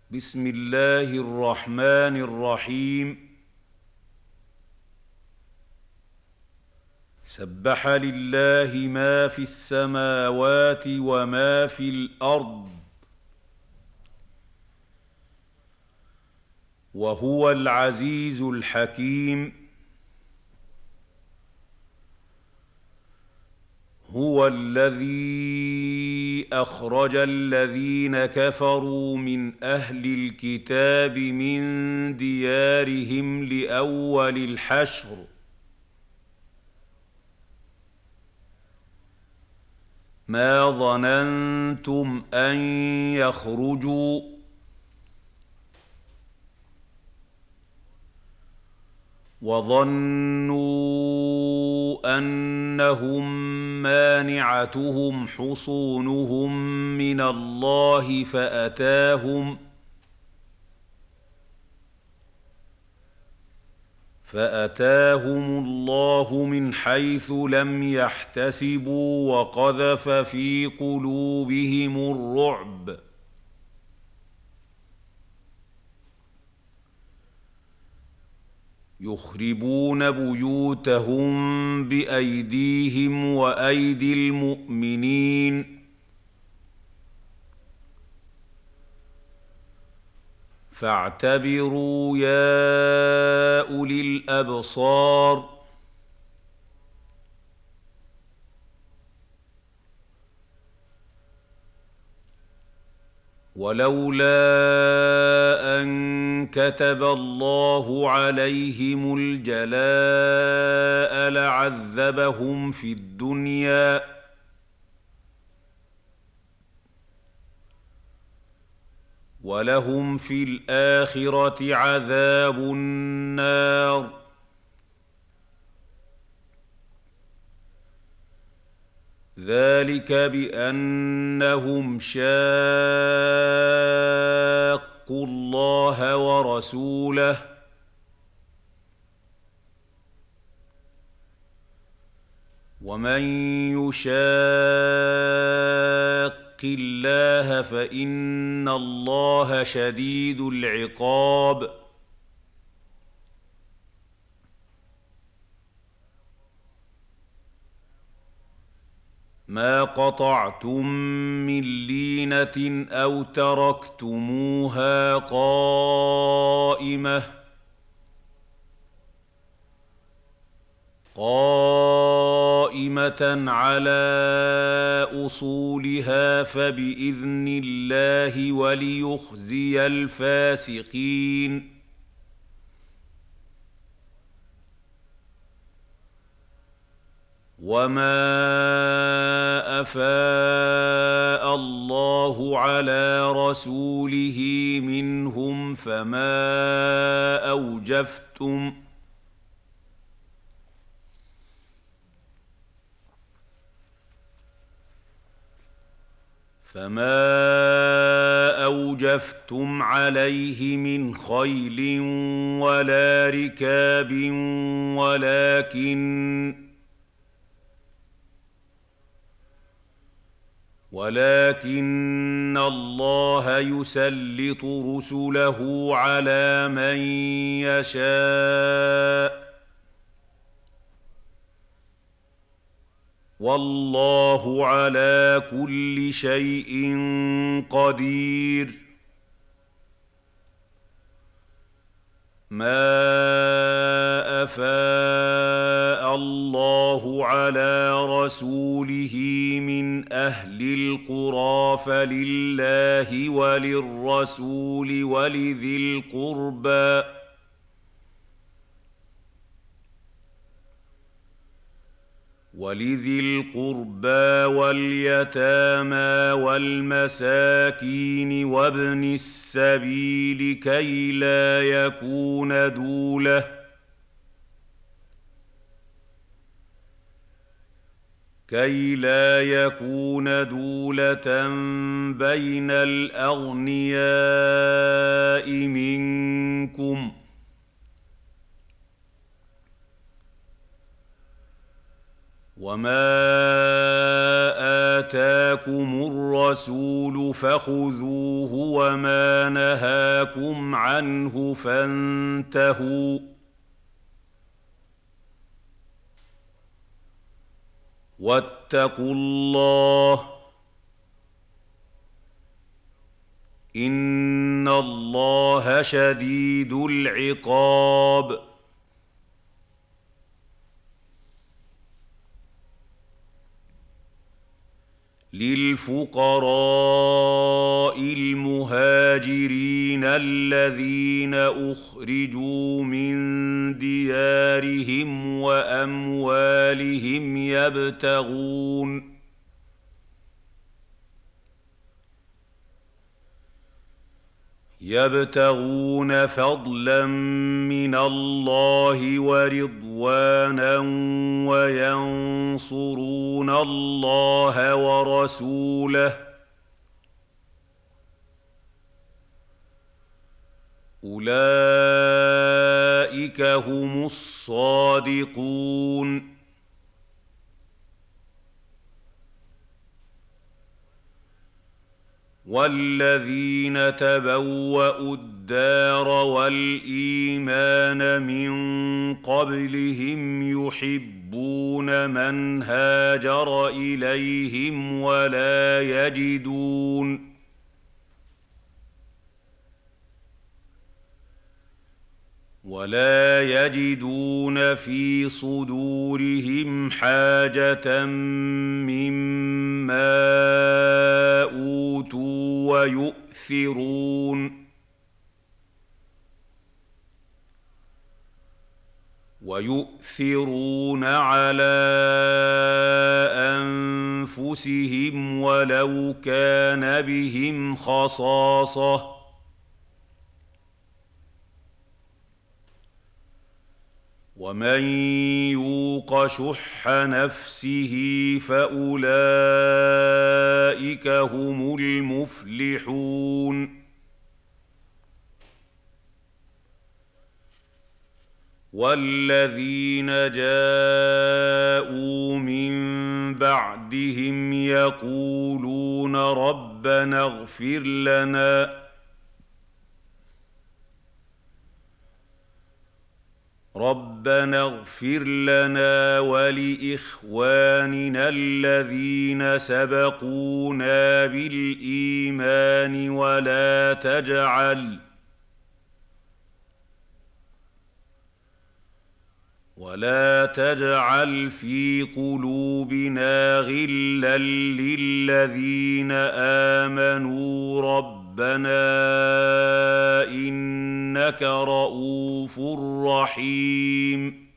بسم الله الرحمن الرحيم. سبح لله ما في السماوات وما في الارض وهو العزيز الحكيم. هو الذي اخرج الذين كفروا من اهل الكتاب من ديارهم لاول الحشر ما ظننتم ان يخرجوا وظنوا انهم مانعتهم حصونهم من الله فاتاهم الله من حيث لم يحتسبوا وقذف في قلوبهم الرعب يخربون بيوتهم بايديهم وايدي المؤمنين فاعتبروا يا اولي الابصار. ولولا ان كتب الله عليهم الجلاء لعذبهم في الدنيا ولهم في الاخره عذاب النار. ذلك بانهم شاقوا الله ورسوله ومن يشاق الله فان الله شديد العقاب. ما قطعتم من لينه او تركتموها قائمه على اصولها فباذن الله وليخزي الفاسقين. وما افاء الله على رسوله منهم فما اوجفتم عليه من خيل ولا ركاب ولكن الله يسلط رسله على من يشاء والله على كل شيء قدير. ما افاء الله على رسوله من اهل القرى فلله وللرسول ولذي القربى واليتامى والمساكين وابن السبيل كي لا يكون دولة بين الأغنياء منكم. وما آتَاكُمُ الرَّسُولُ فَخُذُوهُ وَمَا نَهَاكُمْ عَنْهُ فَانتَهُوا وَاتَّقُوا اللَّهَ ۖ إِنَّ اللَّهَ شَدِيدُ الْعِقَابِ. لِلْفُقَرَاءِ الْمُهَاجِرِينَ الَّذِينَ أُخْرِجُوا مِن دِيَارِهِمْ وَأَمْوَالِهِمْ يَبْتَغُونَ فَضْلًا مِّنَ اللَّهِ وَرِضْوَانًا وَيَنصُرُونَ اللَّهَ وَرَسُولَهُ ۚ أُولَٰئِكَ هُمُ الصَّادِقُونَ. وَالَّذِينَ تَبَوَّءُوا الدَّارَ وَالْإِيمَانَ مِن قَبْلِهِمْ يُحِبُّونَ مَنْ هَاجَرَ إِلَيْهِمْ وَلَا يَجِدُونَ فِي صُدُورِهِمْ حَاجَةً مِّمَّا أُوتُوا وَيُؤْثِرُونَ عَلَىٰ أَنفُسِهِمْ وَلَوْ كَانَ بِهِمْ خَصَاصَةٌ ۚ وَمَن يُوقَ شُحَّ نَفْسِهِ فَأُولَٰئِكَ هُمُ الْمُفْلِحُونَ. وَالَّذِينَ جَاءُوا مِن بَعْدِهِمْ يَقُولُونَ رَبَّنَا اغْفِرْ لَنَا وَلِإِخْوَانِنَا الَّذِينَ سَبَقُونَا بِالْإِيمَانِ وَلَا تَجْعَلْ فِي قُلُوبِنَا غِلًّا لِّلَّذِينَ آمَنُوا رَبَّنَا إِنَّكَ رَءُوفٌ رَّحِيمٌ.